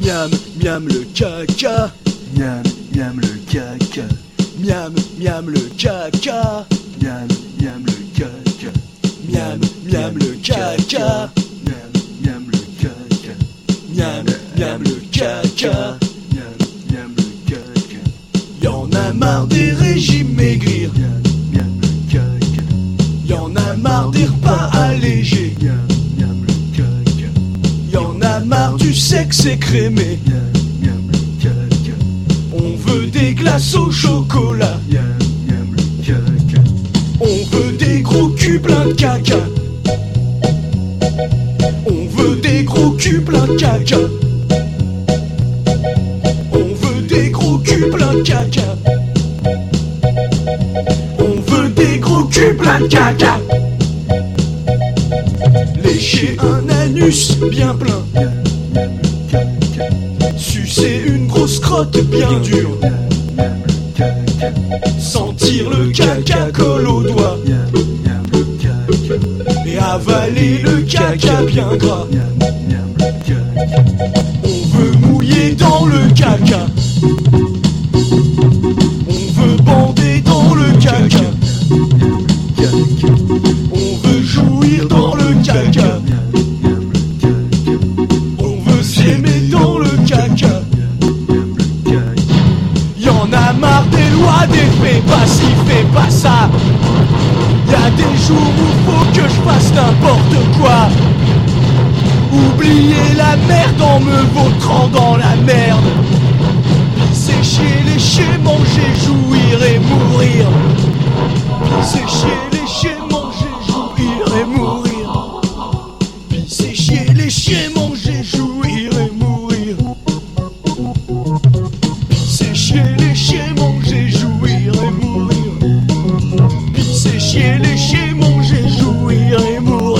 Miam, miam le caca. Miam, miam le caca. Miam, miam le caca. Miam, miam le caca. Miam, miam le caca. Miam, miam le caca. Miam, miam le caca. Miam, miam le caca. Y'en a marre des régimes maigrir. Miam, miam le caca. Y'en a marre des repas allégés. Miam, miam le caca. Y'en a marre du sexe écrémé. Miam, miam le caca. On veut des glaces au chocolat. Miam, miam le caca. On veut des gros culs pleins de caca. On veut des gros culs pleins de caca. On veut des gros culs pleins de caca. On veut des gros culs pleins de caca. Lécher un anus bien plein. Miam, miam le caca. Sucer une grosse crotte bien dure. Miam, miam le caca. Sentir le caca colle aux doigts. Miam, miam le caca. Et avaler le caca bien gras. Miam, miam le caca. On veut mouiller dans le caca. On veut bander dans le caca. Miam, miam le caca. On veut jouir dans le caca. Miam, miam le caca. On veut s'aimer dans le caca. Miam le caca. Y'en a marre des lois, des fais pas ci, fais pas ça. Y'a des jours où faut que je fasse n'importe quoi. Oublier la merde en me vautrant dans la merde. Pisser, chier, lécher, manger, jouir et mourir. Pisser, chier, lécher, manger, jouir et mourir. Pisser, chier, lécher, manger, jouir et mourir. Pisser, chier, lécher, manger, jouir et mourir. Pisser, chier, lécher, manger, jouir et mourir.